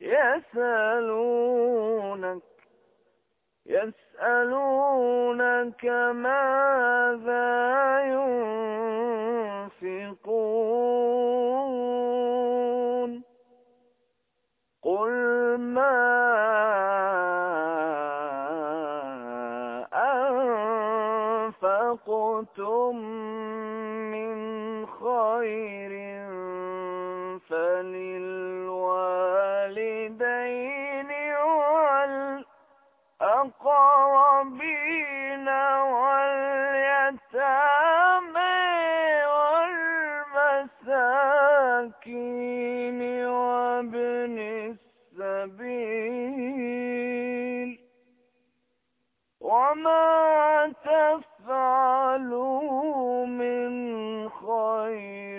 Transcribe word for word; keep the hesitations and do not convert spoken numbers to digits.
يسألونك يسألونك ماذا ينفقون قل ما أنفقتم من خير فللوالدين والأقربين واليتامى والمساكين وابن السبيل وما تفعلوا من خير